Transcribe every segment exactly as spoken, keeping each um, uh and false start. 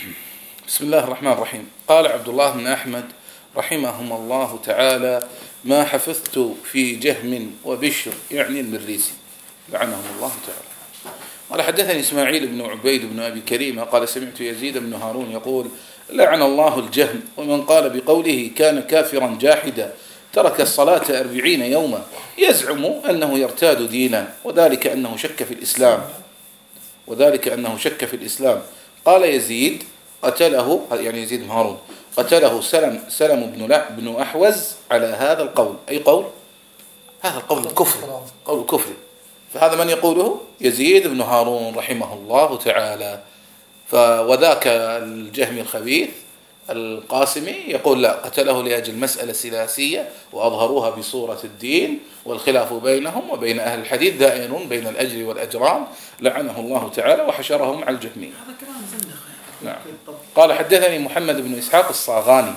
بسم الله الرحمن الرحيم. قال عبد الله بن أحمد رحمهم الله تعالى: ما حفظت في جهم وبشر، يعني المريسي لعنهم الله تعالى. قال: حدثني إسماعيل بن عبيد بن أبي كريمة قال: سمعت يزيد بن هارون يقول: لعن الله الجهم، ومن قال بقوله كان كافرا جاحدا ترك الصلاة أربعين يوما يزعم أنه يرتاد دينا، وذلك أنه شك في الإسلام وذلك أنه شك في الإسلام. قال يزيد: قتله، يعني يزيد بن هارون قتله سلم سلم بن بن أحوز على هذا القول. أي قول؟ هذا القول الكفري، قول كفري. فهذا من يقوله؟ يزيد بن هارون رحمه الله تعالى. وذاك الجهمي الخبيث القاسمي يقول: لا، قتله لأجل مسألة سياسية وأظهروها بصورة الدين، والخلاف بينهم وبين أهل الحديث دائر بين الأجر والأجران، لعنه الله تعالى وحشرهم على الجهمية. نعم. قال: حدثني محمد بن إسحاق الصاغاني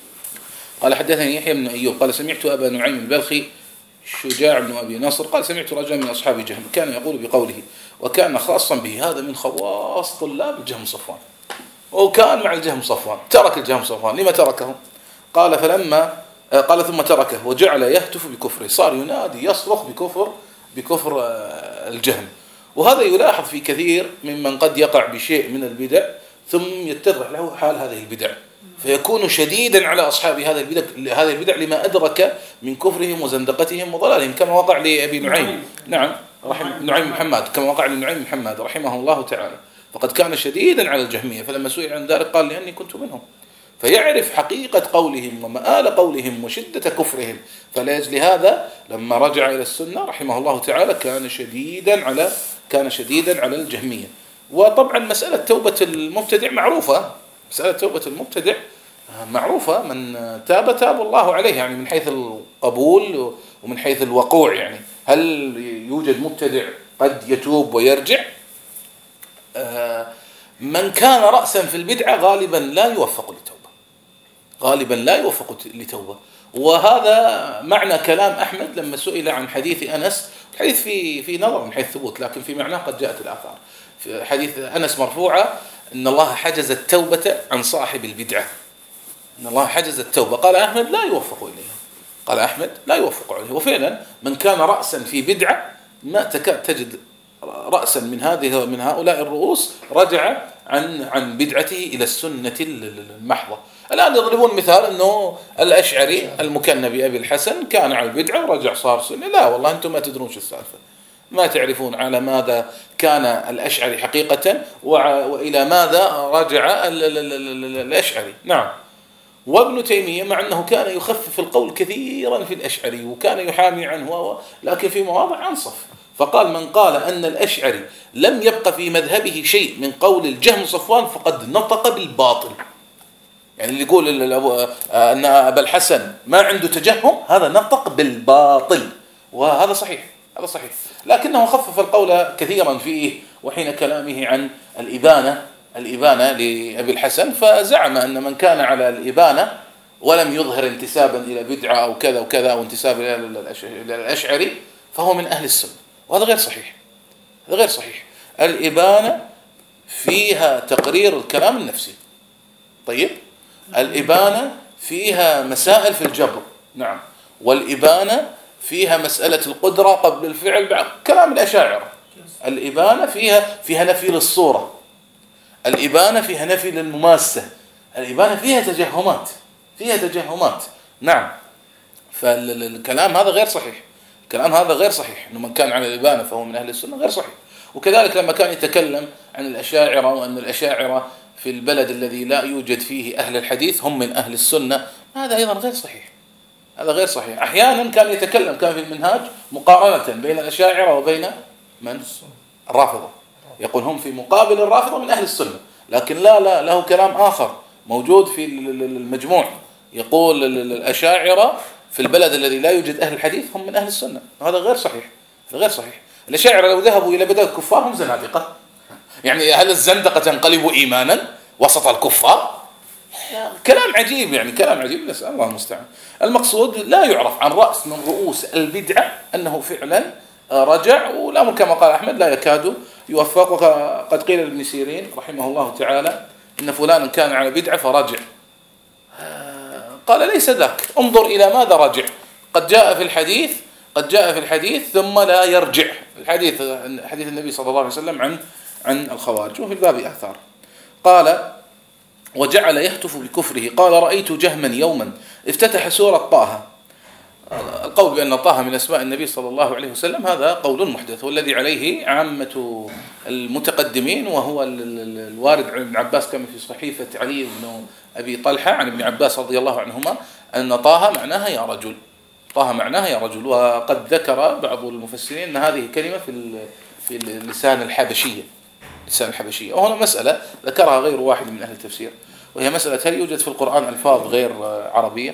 قال: حدثني يحيى بن أيوب قال: سمعت أبا نعيم البلخي شجاع بن أبي نصر قال: سمعت رجلا من أصحاب جهم كان يقول بقوله وكان خاصا به، هذا من خواص طلاب الجهم صفوان، وكان مع الجهم صفوان، ترك الجهم صفوان. لما تركه؟ قال: فلما قال ثم تركه وجعل يهتف بكفره، صار ينادي يصرخ بكفر بكفر الجهم. وهذا يلاحظ في كثير ممن قد يقع بشيء من البدع ثم يتضح له حال هذه البدع، فيكون شديدا على أصحاب هذه البدع هذه البدع لما أدرك من كفرهم وزندقتهم وضلالهم، كما وقع لأبي نعيم نعم رحم نعيم محمد كما وقع لنعيم محمد رحمه الله تعالى، فقد كان شديدا على الجهمية، فلما سئل عن ذلك قال: لأني كنت منهم. فيعرف حقيقة قولهم ومآل قولهم وشدة كفرهم، فلأجل هذا لما رجع إلى السنة رحمه الله تعالى كان شديدا على كان شديدا على الجهمية. وطبعا مسألة توبة المبتدع معروفة، مسألة توبة المبتدع معروفة، من تاب تاب الله عليه، يعني من حيث القبول ومن حيث الوقوع. يعني هل يوجد مبتدع قد يتوب ويرجع؟ من كان رأسا في البدعة غالبا لا يوفق لتوبة، غالبا لا يوفق لتوبة. وهذا معنى كلام أحمد لما سئل عن حديث أنس. الحديث في في نظر من حيث ثبوت، لكن في معناه قد جاءت الآثار. في حديث أنس مرفوعة: إن الله حجز التوبة عن صاحب البدعة، إن الله حجز التوبة. قال أحمد: لا يوفق إليها، قال أحمد: لا يوفق إليها. وفعلا من كان رأسا في بدعة ما تكاد تجد رأسا من هذه من هؤلاء الرؤوس رجع عن عن بدعته إلى السنة المحضة. الآن يضربون مثال أنه الأشعري المكنى بأبي الحسن كان على البدعة ورجع صار سني. لا والله، أنتم ما تدرون شو السالفة، ما تعرفون على ماذا كان الأشعري حقيقة وإلى ماذا رجع الأشعري. نعم. وابن تيمية مع أنه كان يخفف القول كثيرا في الأشعري وكان يحامي عنه، لكن في مواضع أنصف، فقال: من قال أن الأشعري لم يبقى في مذهبه شيء من قول الجهم صفوان فقد نطق بالباطل. يعني اللي يقول أن أبا الحسن ما عنده تجهم هذا نطق بالباطل، وهذا صحيح، هذا صحيح، لكنه خفف القول كثيرا فيه وحين كلامه عن الإبانة الإبانة لأبي الحسن، فزعم أن من كان على الإبانة ولم يظهر انتسابا إلى بدعة أو كذا وكذا أو انتساب إلى الأشعري فهو من أهل السنة، وهذا غير صحيح، هذا غير صحيح. الإبانة فيها تقرير الكلام النفسي، طيب، الإبانة فيها مسائل في الجبر، نعم، والإبانة فيها مسألة القدرة قبل الفعل بعد كلام الأشاعرة. الإبانة فيها فيها نفي للصورة، الإبانة فيها نفي للمماسة، الإبانة فيها تجهمات فيها تجهمات نعم. فالكلام هذا غير صحيح، الكلام هذا غير صحيح، إنه من كان على الإبانة فهو من أهل السنة، غير صحيح. وكذلك لما كان يتكلم عن الأشاعرة وأن الأشاعرة في البلد الذي لا يوجد فيه أهل الحديث هم من أهل السنة، هذا أيضا غير صحيح، هذا غير صحيح. أحيانا كان يتكلم كان في المنهاج مقارنة بين الأشاعرة وبين من؟ الرافضة، يقول هم في مقابل الرافضة من أهل السنة، لكن لا لا له كلام آخر موجود في المجموع يقول الأشاعرة في البلد الذي لا يوجد أهل الحديث هم من أهل السنة، هذا غير صحيح، هذا غير صحيح. الأشاعرة لو ذهبوا إلى بلاد الكفار هم زنادقة، يعني هل الزندقة تنقلب إيمانا وسط الكفار؟ كلام عجيب، يعني كلام عجيب، نسأل الله المستعان. المقصود لا يعرف عن رأس من رؤوس البدعة أنه فعلا رجع، ولا كما قال أحمد لا يكاد يوفق. قد قيل لابن سيرين رحمه الله تعالى: إن فلان كان على بدعة فرجع. قال ليس ذاك، انظر إلى ماذا رجع. قد جاء في الحديث قد جاء في الحديث ثم لا يرجع. الحديث حديث النبي صلى الله عليه وسلم عن عن الخوارج، وفي الباب آثار. قال وجعل يهتف بكفره. قال رأيت جهما يوما افتتح سورة طه. القول بأن طه من أسماء النبي صلى الله عليه وسلم هذا قول محدث، والذي عليه عامة المتقدمين، وهو الوارد عن ابن عباس كما في صحيفة علي بن أبي طلحة عن ابن عباس رضي الله عنهما أن طه معناها يا رجل. طه معناها يا رجل. وقد ذكر بعض المفسرين أن هذه كلمة في في اللسان الحبشية لسان الحبشية. وهنا مسألة ذكرها غير واحد من أهل التفسير، وهي مسألة هل يوجد في القرآن ألفاظ غير عربية؟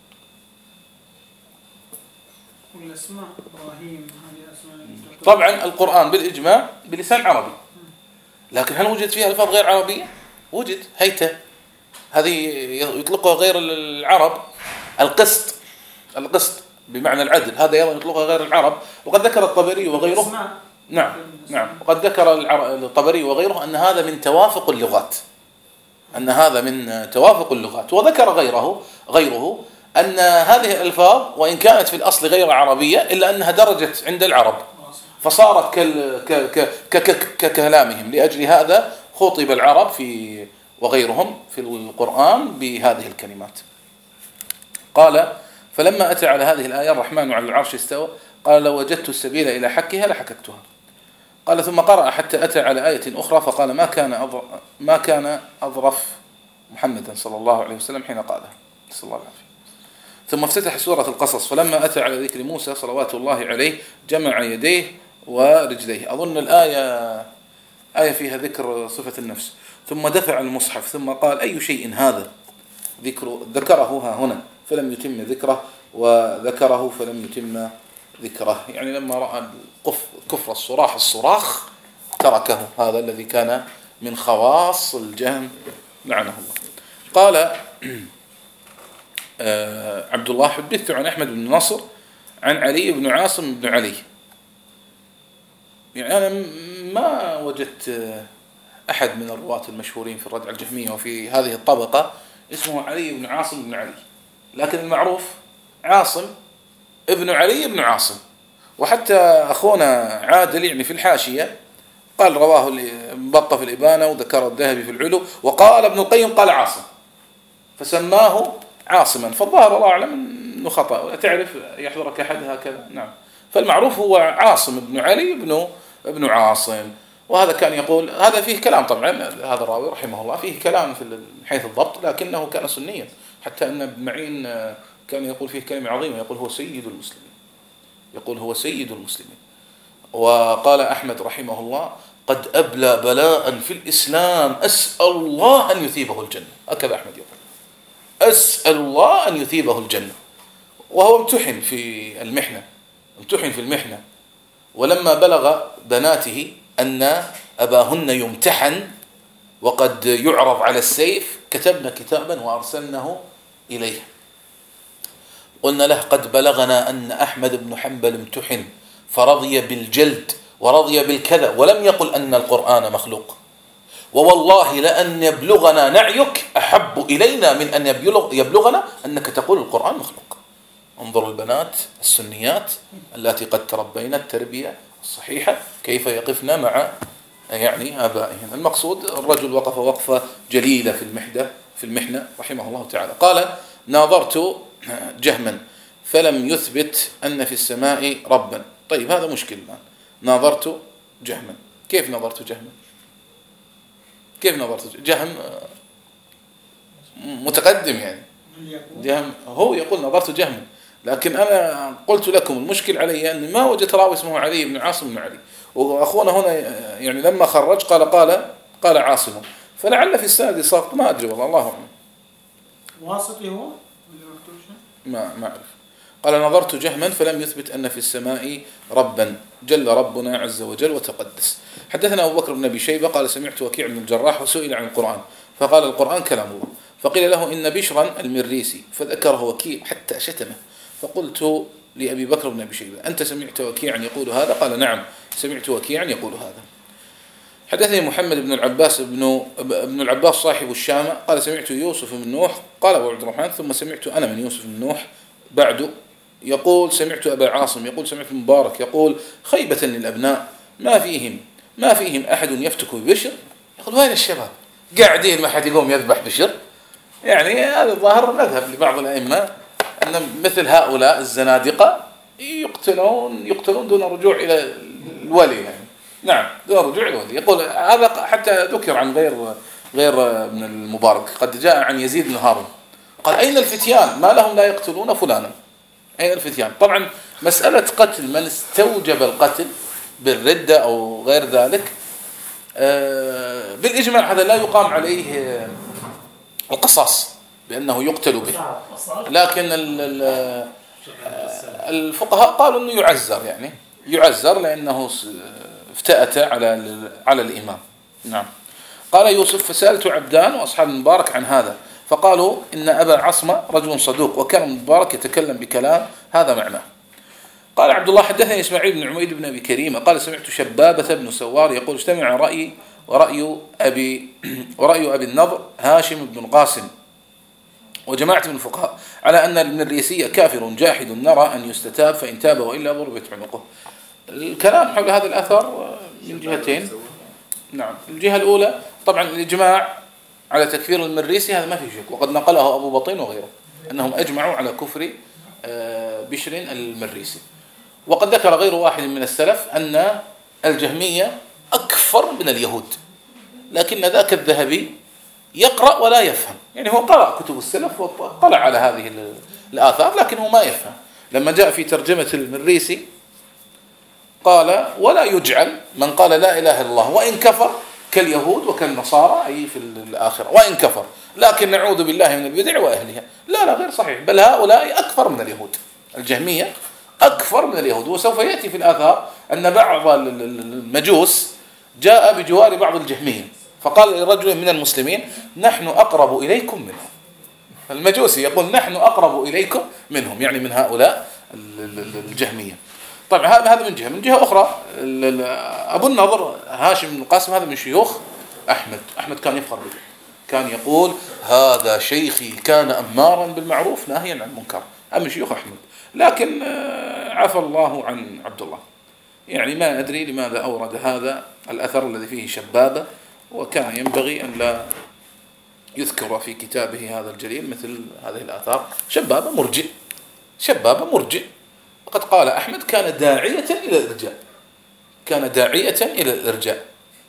والأسماء إبراهيم طبعا القرآن بالإجماع بلسان عربي، لكن هل وجد فيها ألفاظ غير عربية؟ وجد. هيته هذه يطلقها غير العرب. القسط القسط بمعنى العدل، هذا أيضا يطلقها غير العرب. وقد ذكر الطبري وغيره نعم نعم وقد ذكر الطبري وغيره أن هذا من توافق اللغات أن هذا من توافق اللغات. وذكر غيره غيره أن هذه الألفاظ وإن كانت في الأصل غير عربية إلا أنها درجت عند العرب فصارت ككلامهم. لأجل هذا خطب العرب في وغيرهم في القرآن بهذه الكلمات. قال فلما أتى على هذه الآية الرحمن على العرش استوى قال لو وجدت السبيل إلى حكها لحككتها. قال ثم قرأ حتى أتى على آية أخرى فقال ما كان أظرف ما كان أظرف محمدا صلى الله عليه وسلم حين قالها صلى الله عليه وسلم. ثم افتتح سورة القصص فلما أتى على ذكر موسى صلوات الله عليه جمع يديه ورجليه. أظن الآية آية فيها ذكر صفة النفس. ثم دفع المصحف ثم قال أي شيء هذا ذكر ذكره ها هنا فلم يتم ذكره وذكره فلم يتم ذكره. يعني لما رأى كفر الصراخ الصراخ تركه. هذا الذي كان من خواص الجهم لعنه الله. قال عبد الله حدثت عن أحمد بن نصر عن علي بن عاصم بن علي. يعني أنا ما وجدت أحد من الرواة المشهورين في الردع الجهمية وفي هذه الطبقة اسمه علي بن عاصم بن علي، لكن المعروف عاصم ابن علي بن عاصم. وحتى أخونا عادل يعني في الحاشية قال رواه مبطة في الإبانة وذكر الذهبي في العلو وقال ابن القيم قال عاصم فسماه عاصما. فالظاهر الله أعلم أنه خطأ ولا تعرف يحضرك أحد هكذا. نعم فالمعروف هو عاصم ابن علي ابن ابن عاصم. وهذا كان يقول هذا فيه كلام طبعا هذا الراوي رحمه الله فيه كلام في حيث الضبط لكنه كان سنيا حتى أن ابن معين كان يقول فيه كلمة عظيمة يقول هو سيد المسلمين يقول هو سيد المسلمين. وقال أحمد رحمه الله قد أبلى بلاء في الإسلام أسأل الله أن يثيبه الجنة. هكذا أحمد يقول أسأل الله أن يثيبه الجنة. وهو امتحن في المحنة امتحن في المحنة ولما بلغ بناته أن أباهن يمتحن وقد يعرض على السيف كتبنا كتابا وأرسلناه إليه قلنا له قد بلغنا أن أحمد بن حنبل امتحن فرضي بالجلد ورضي بالكذا ولم يقل أن القرآن مخلوق ووالله لأن يبلغنا نعيك أحب إلينا من أن يبلغ يبلغنا أنك تقول القرآن مخلوق. انظروا البنات السنيات التي قد تربينا التربية الصحيحة كيف يقفن مع يعني آبائهم. المقصود الرجل وقف وقفة جليلة في المحنة في المحنة رحمه الله تعالى. قال ناظرت جهما فلم يثبت أن في السماء ربا. طيب هذا مشكل الآن. ناظرت جهما كيف نظرت جهما كيف نظرت جهم متقدم يعني جهم هو يقول نظرت جهما لكن أنا قلت لكم المشكل علي أن ما وجدت راوي اسمه علي بن عاصم بن علي. وأخونا هنا يعني لما خرج قال قال قال عاصم فلعل في السند ساقط ما أدري والله الله أعلم. واسطي هو ما ما أعرف. قال نظرت جهما فلم يثبت أن في السماء ربا جل ربنا عز وجل وتقدس. حدثنا أبو بكر بن أبي شيبة قال سمعت وكيع بن الجراح وسئل عن القرآن فقال القرآن كلام الله. فقيل له إن بشرا المريسي فذكره وكيع حتى شتمه. فقلت لأبي بكر بن أبي شيبة أنت سمعت وكيعا يقول هذا؟ قال نعم سمعت وكيعا يقول هذا. حدثني محمد بن العباس بن ابن العباس صاحب الشامة قال سمعت يوسف بن نوح قال أبو عبد الرحمن ثم سمعت أنا من يوسف بن نوح بعد يقول سمعت أبا عاصم يقول سمعت مبارك يقول خيبة للأبناء ما فيهم ما فيهم أحد يفتك ببشر. يقول وين الشباب قاعدين ما حد يقوم يذبح بشر. يعني هذا الظاهر مذهب لبعض الأئمة أن مثل هؤلاء الزنادقة يقتلون يقتلون دون رجوع إلى الولي يعني. نعم دون رجوع إلى الولي. يقول هذا حتى ذكر عن غير غير ابن المبارك قد جاء عن يزيد بن هارون قال أين الفتيان ما لهم لا يقتلون فلانا. أين الفتيان؟ طبعا مسألة قتل من استوجب القتل بالردة أو غير ذلك بالإجماع هذا لا يقام عليه القصاص بأنه يقتل به، لكن الفقهاء قالوا أنه يعزر يعني يعزر لأنه افتأت على على الإمام. نعم. قال يوسف فسألت عبدان وأصحاب المبارك عن هذا فقالوا إن أبا عصمة رجل صدوق وكان المبارك يتكلم بكلام هذا معناه. قال عبد الله حدثني إسماعيل بن عميد بن أبي كريمة قال سمعت شبابة بن سوار يقول اجتمع رأيي ورأي أبي ورأي أبي النضر هاشم بن القاسم وجماعة من الفقهاء على أن المريسي كافر جاحد نرى أن يستتاب فإن تاب وإلا ضربت عنقه. الكلام حول هذا الأثر من جهتين. نعم. الجهة الأولى طبعا الإجماع على تكفير المريسي هذا ما في شك وقد نقله أبو بطين وغيره أنهم أجمعوا على كفر بشر المريسي. وقد ذكر غير واحد من السلف أن الجهمية أكفر من اليهود لكن ذاك الذهبي يقرأ ولا يفهم يعني هو قرأ كتب السلف وطلع على هذه الآثار لكنه ما يفهم. لما جاء في ترجمة المريسي قال ولا يجعل من قال لا إله إلا الله وإن كفر كاليهود وكالنصارى أي في الآخرة وإن كفر لكن نعوذ بالله من البدع وأهلها. لا لا غير صحيح بل هؤلاء أكفر من اليهود. الجهمية أكفر من اليهود. وسوف يأتي في الآثار أن بعض المجوس جاء بجوار بعض الجهمية فقال لرجل من المسلمين نحن أقرب إليكم منهم. المجوسي يقول نحن أقرب إليكم منهم يعني من هؤلاء الجهمية. طبعا هذا من جهة. من جهة أخرى أبو النضر هاشم بن القاسم هذا من شيوخ أحمد. أحمد كان يفخر به كان يقول هذا شيخي كان أمارا بالمعروف ناهيا عن المنكر. هذا من شيوخ أحمد لكن عفى الله عن عبد الله يعني ما أدري لماذا أورد هذا الأثر الذي فيه شبابة وكان ينبغي أن لا يذكر في كتابه هذا الجليل مثل هذه الآثار. شبابة مرجئ شبابة مرجئ وقد قال أحمد كان داعية إلى الإرجاء كان داعية إلى الإرجاء.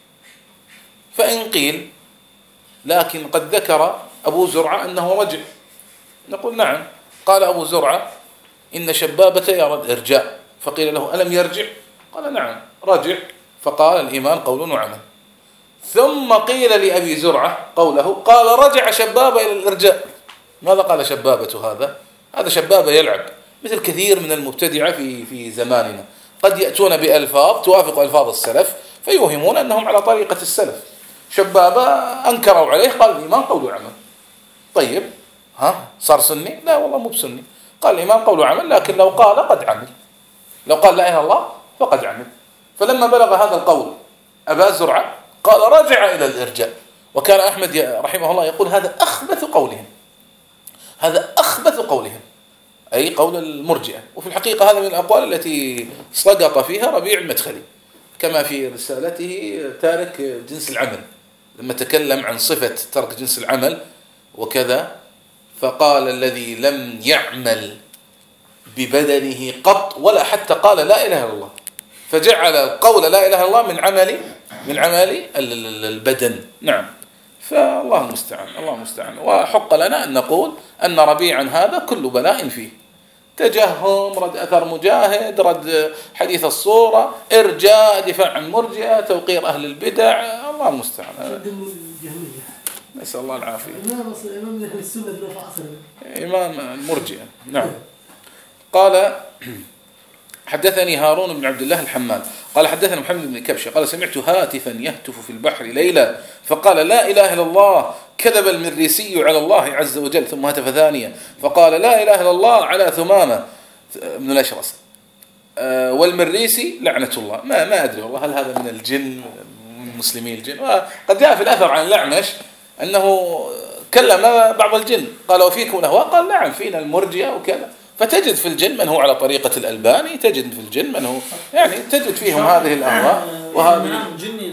فإن قيل لكن قد ذكر أبو زرعة أنه رجع نقول نعم. قال أبو زرعة إن شبابة يرى الإرجاء فقيل له ألم يرجع قال نعم رجع فقال الإيمان قول وعمل. ثم قيل لأبي زرعة قوله قال رجع شبابة إلى الإرجاء. ماذا قال شبابة هذا؟ هذا شبابة يلعب مثل كثير من المبتدعة في في زماننا قد يأتون بألفاظ توافق ألفاظ السلف فيوهمون أنهم على طريقة السلف. شبابة أنكروا عليه قال الإيمان قول وعمل. طيب ها صار سني؟ لا والله مو بسني. قال الإيمان قول وعمل لكن لو قال قد عمل لو قال لا إله إلا الله فقد عمل. فلما بلغ هذا القول أبا زرعة قال رجع إلى الإرجاء. وكان أحمد رحمه الله يقول هذا أخبث قولهم هذا أخبث قولهم أي قول المرجئة. وفي الحقيقة هذا من الأقوال التي سقط فيها ربيع المدخلي كما في رسالته تارك جنس العمل لما تكلم عن صفة ترك جنس العمل وكذا فقال الذي لم يعمل ببدنه قط ولا حتى قال لا إله إلا الله فجعل قول لا إله إلا الله من عمل من عمل البدن. نعم. فالله المستعان الله المستعان. وحق لنا أن نقول أن ربيعا هذا كل بلاء فيه تجهم رد أثر مجاهد رد حديث الصورة إرجاء دفاع عن مرجئة توقير أهل البدع. الله المستعان. نسأل الله العافية. إمام المرجئة. نعم. قال حدثني هارون بن عبد الله الحمال قال حدثنا محمد بن كبشة قال سمعت هاتفا يهتف في البحر ليلة فقال لا إله إلا الله كذب المريسي على الله عز وجل ثم هتف ثانية فقال لا إله إلا الله على ثمامة بن الأشرس والمريسي لعنة الله. ما ما أدري والله هل هذا من الجن من مسلمي الجن. وقد جاء في الأثر عن الأعمش أنه كلم بعض الجن قال وفيكم الأهواء؟ قال نعم فينا المرجئة وكذا. فتجد في الجن من هو على طريقة الألباني، تجد في الجن من هو يعني تجد فيهم هذه الأهواء وهذه. جني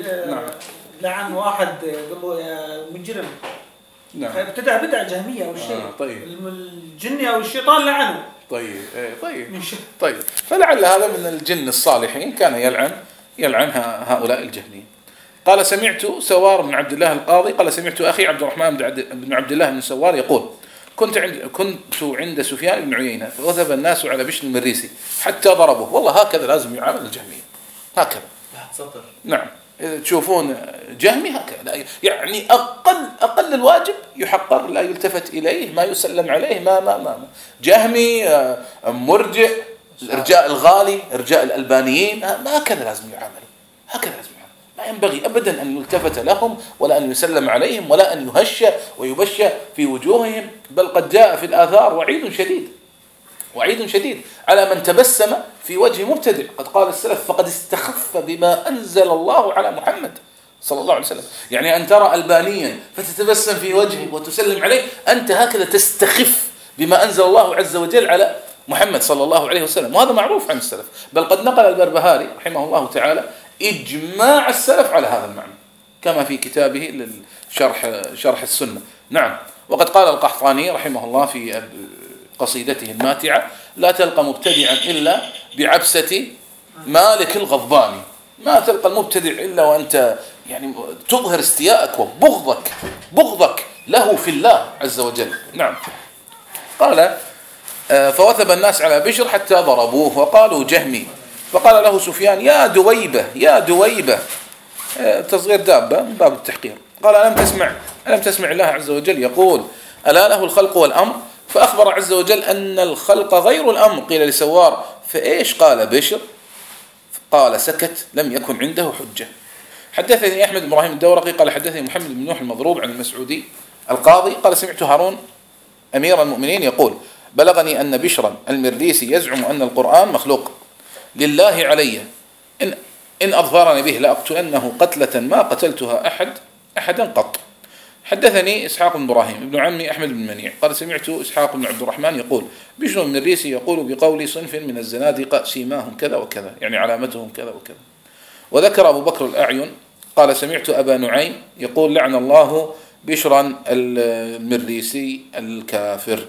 لعن واحد قال له يا مجرم، نعم ابتدع بدعة جهمية أو شيء. آه طيب. الجني أو الشيطان لعنه. طيب إيه طيب طيب فلعل هذا من الجن الصالحين كان يلعن يلعن هؤلاء الجهميين. قال سمعت سوار بن عبد الله القاضي قال سمعت أخي عبد الرحمن بن عبد الله بن سوار يقول كنت عند كنت عند سفيان بن عيينة فوثب الناس على بشر المريسي حتى ضربوه. والله هكذا لازم يعامل الجهميين، هكذا. نعم تشوفون جهمي هكذا يعني أقل أقل الواجب يحقر، لا يلتفت إليه، ما يسلم عليه، ما ما ما, ما. جهمي مرجئ، إرجاء الغالي، إرجاء الألبانيين، ما هكذا لازم يعامل، هكذا لازم يعامل. ما ينبغي أبدا أن يلتفت لهم ولا أن يسلم عليهم ولا أن يهش ويبش في وجوههم. بل قد جاء في الآثار وعيد شديد وعيد شديد على من تبسم في وجه مبتدع. قد قال السلف فقد استخف بما أنزل الله على محمد صلى الله عليه وسلم. يعني أن ترى ألبانيا فتتبسم في وجهه وتسلم عليه، أنت هكذا تستخف بما أنزل الله عز وجل على محمد صلى الله عليه وسلم. وهذا معروف عن السلف. بل قد نقل البربهاري رحمه الله تعالى إجماع السلف على هذا المعنى كما في كتابه للشرح شرح السنة. نعم. وقد قال القحطاني رحمه الله في قصيدته الماتعة لا تلقى مبتدعا إلا بعبسة مالك الغضباني. ما تلقى المبتدع إلا وأنت يعني تظهر استياءك وبغضك بغضك له في الله عز وجل. نعم. قال فوثب الناس على بشر حتى ضربوه وقالوا جهمي. فقال له سفيان يا دويبة يا دويبة، تصغير دابة من باب التحقير. قال ألم تسمع ألم تسمع الله عز وجل يقول ألا له الخلق والأمر؟ فأخبر عز وجل أن الخلق غير الأمر. قيل لسوار فإيش قال بشر؟ قال سكت لم يكن عنده حجة. حدثني أحمد بن إبراهيم الدورقي قال حدثني محمد بن نوح المضروب عن المسعودي القاضي قال سمعت هارون أمير المؤمنين يقول بلغني أن بشرا المرديسي يزعم أن القرآن مخلوق. لله علي إن, إن أظفرني به لأقتلنه قتلة ما قتلتها أحد أحدا قط. حدثني إسحاق بن إبراهيم ابن عمي أحمد بن منيع قال سمعت إسحاق بن عبد الرحمن يقول بشر المريسي يقول بقول صنف من الزنادقة سيماهم كذا وكذا، يعني علامتهم كذا وكذا. وذكر أبو بكر الأعين قال سمعت أبا نعيم يقول لعن الله بشرا المريسي الكافر.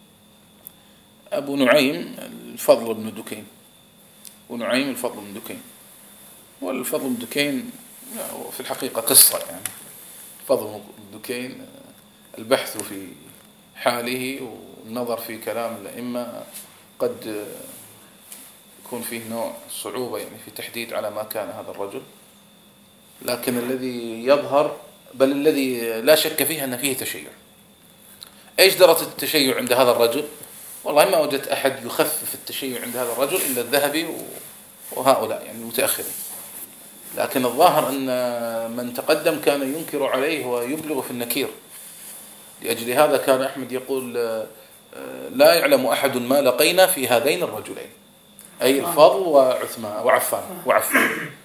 أبو نعيم الفضل بن دكين، ونعيم الفضل بن دكين، والفضل بن دكين في الحقيقة قصة يعني. فضل بن دكين البحث في حاله والنظر في كلام الأئمة قد يكون فيه نوع صعوبة يعني في تحديد على ما كان هذا الرجل، لكن الذي يظهر بل الذي لا شك فيه أن فيه تشيع. إيش درجة التشيع عند هذا الرجل؟ والله ما وجدت أحد يخفف التشيع عند هذا الرجل إلا الذهبي وهؤلاء يعني المتأخرين. لكن الظاهر أن من تقدم كان ينكر عليه ويبلغ في النكير. لأجل هذا كان أحمد يقول لا يعلم أحد ما لقينا في هذين الرجلين، أي الفضل وعثمان وعفان وعفان.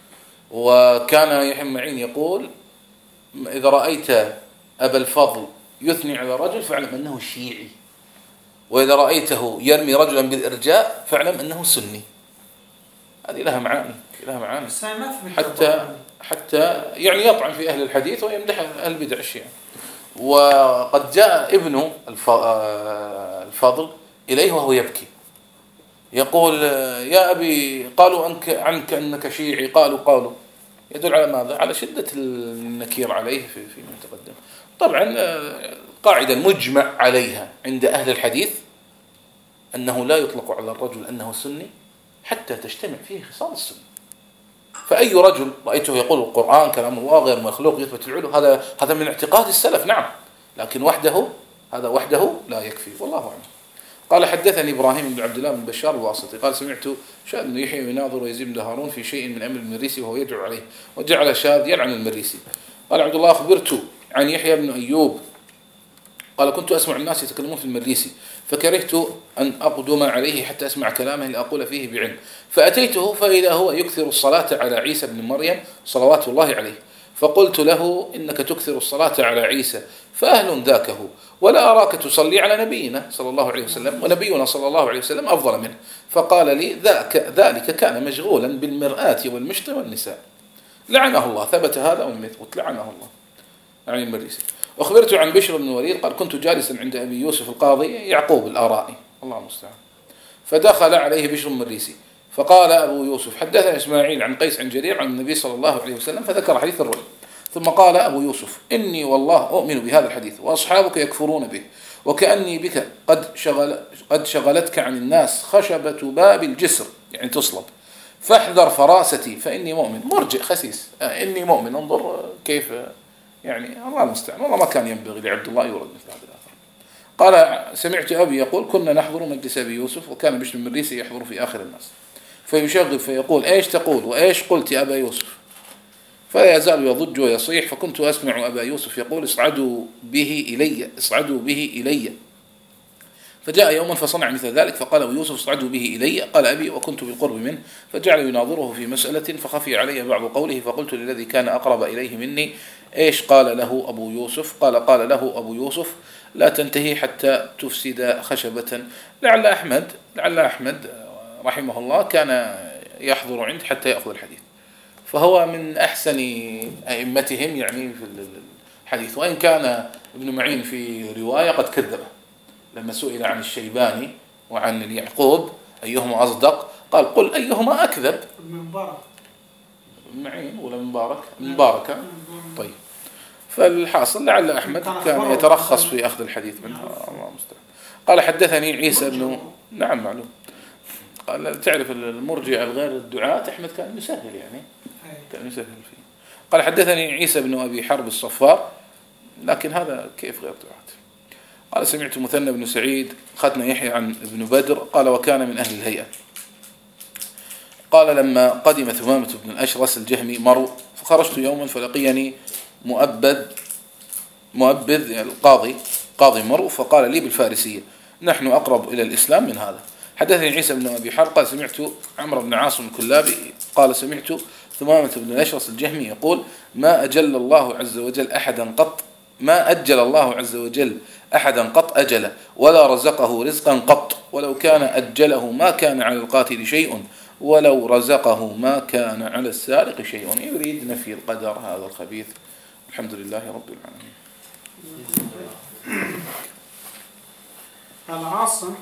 وكان يحيى بن معين يقول إذا رأيت أبا الفضل يثني على رجل فاعلم أنه شيعي، وإذا رأيته يرمي رجلا بالإرجاء فاعلم أنه سني. هذه لها معاني لها معاني حتى حتى يعني يطعن في أهل الحديث ويمدح أهل البدع الشيعة. وقد جاء ابنه الفضل إليه وهو يبكي يقول يا أبي قالوا عنك, عنك أنك شيعي، قالوا قالوا يدل على ماذا؟ على شدة النكير عليه في في من تقدم. طبعا قاعدة مجمع عليها عند أهل الحديث أنه لا يطلق على الرجل أنه سني حتى تجتمع فيه خصال السنة. فأي رجل رأيته يقول القرآن كلام الله غير مخلوق يثبت العلو، هذا هذا من اعتقاد السلف نعم، لكن وحده هذا وحده لا يكفي والله أعلم. قال حدثني إبراهيم بن عبد الله بن بشار الواسطي قال سمعت شاذ بن يحيى يناظر ويزيد بن هارون في شيء من أمر المريسي وهو يدعو عليه، وجعل شاذ يلعن المريسي. قال عبد الله أخبرت عن يحيى بن أيوب قال كنت أسمع الناس يتكلمون في المريسي فكرهت أن أقدم عليه حتى أسمع كلامه لأقول فيه بعلم، فأتيته فإذا هو يكثر الصلاة على عيسى بن مريم صلوات الله عليه، فقلت له إنك تكثر الصلاة على عيسى فأهل ذاك هو، ولا أراك تصلي على نبينا صلى الله عليه وسلم، ونبينا صلى الله عليه وسلم أفضل منه. فقال لي ذاك ذلك كان مشغولا بالمرآة والمشط والنساء. لعنه الله، ثبت هذا ولم يثبت، لعنه الله يعني المريسي. أخبرت عن بشر بن الوليد قال كنت جالسا عند أبي يوسف القاضي يعقوب الآرائي الله المستعان، فدخل عليه بشر المريسي فقال أبو يوسف حدثنا إسماعيل عن قيس عن جرير عن النبي صلى الله عليه وسلم، فذكر حديث الرجل. ثم قال أبو يوسف إني والله أؤمن بهذا الحديث وأصحابك يكفرون به، وكأني بك قد شغل قد شغلتك عن الناس خشبة باب الجسر يعني تصلب، فاحذر فراستي فإني مؤمن. مرجع خسيس، إني مؤمن. انظر كيف يعني الله المستعان، والله ما كان ينبغي لعبد الله يورد مثل هذا الآخر. قال سمعت أبي يقول كنا نحضر مجلس أبي يوسف، وكان بشر المريسي يحضر في آخر الناس، فيشغب فيقول إيش تقول وإيش قلت يا أبا يوسف، فلا يزال يضج ويصيح. فكنت أسمع أبا يوسف يقول اصعدوا به إلي اصعدوا به إلي. فجاء يوما فصنع مثل ذلك، فقال أبو يوسف اصعدوا به إلي. قال أبي وكنت بالقرب منه، فجعل يناظره في مسألة، فخفي علي بعض قوله، فقلت للذي كان أقرب إليه مني إيش قال له أبو يوسف؟ قال قال له أبو يوسف لا تنتهي حتى تفسد خشبة. لعل أحمد لعل أحمد رحمه الله كان يحضر عنده حتى يأخذ الحديث، فهو من أحسن أئمتهم يعني في الحديث، وإن كان ابن معين في رواية قد كذبه لما سئل عن الشيباني وعن اليعقوب أيهما أصدق قال قل أيهما أكذب. مبارك معين ولا مبارك مباركة. طيب، فالحاصل لعل أحمد كان يترخص في أخذ الحديث منه الله المستعان. قال حدثني عيسى بن نعم معلوم. قال تعرف المرجع الغير الدعاة أحمد كان يسهل يعني كان يسهل فيه. قال حدثني عيسى بن أبي حرب الصفار، لكن هذا كيف غير دعاة. قال سمعت مثنى بن سعيد أخذنا يحيى عن ابن بدر قال وكان من أهل الهيئة. قال لما قدم ثمامة بن الأشرس الجهمي مرو، فخرجت يوما فلقيني مؤبد مؤبذ يعني القاضي قاضي مرو، فقال لي بالفارسية نحن أقرب إلى الإسلام من هذا. حدثني عيسى بن أبي حرب قال سمعت عمرو بن عاصم الكلابي قال سمعت ثمامة بن الأشرس الجهمي يقول ما أجل الله عز وجل أحدا قط ما أجل الله عز وجل أحدا قط أجله، ولا رزقه رزقا قط، ولو كان أجله ما كان على القاتل شيء، ولو رزقه ما كان على السارق شيء. يريد نفي القدر هذا الخبيث. الحمد لله رب العالمين. العاصم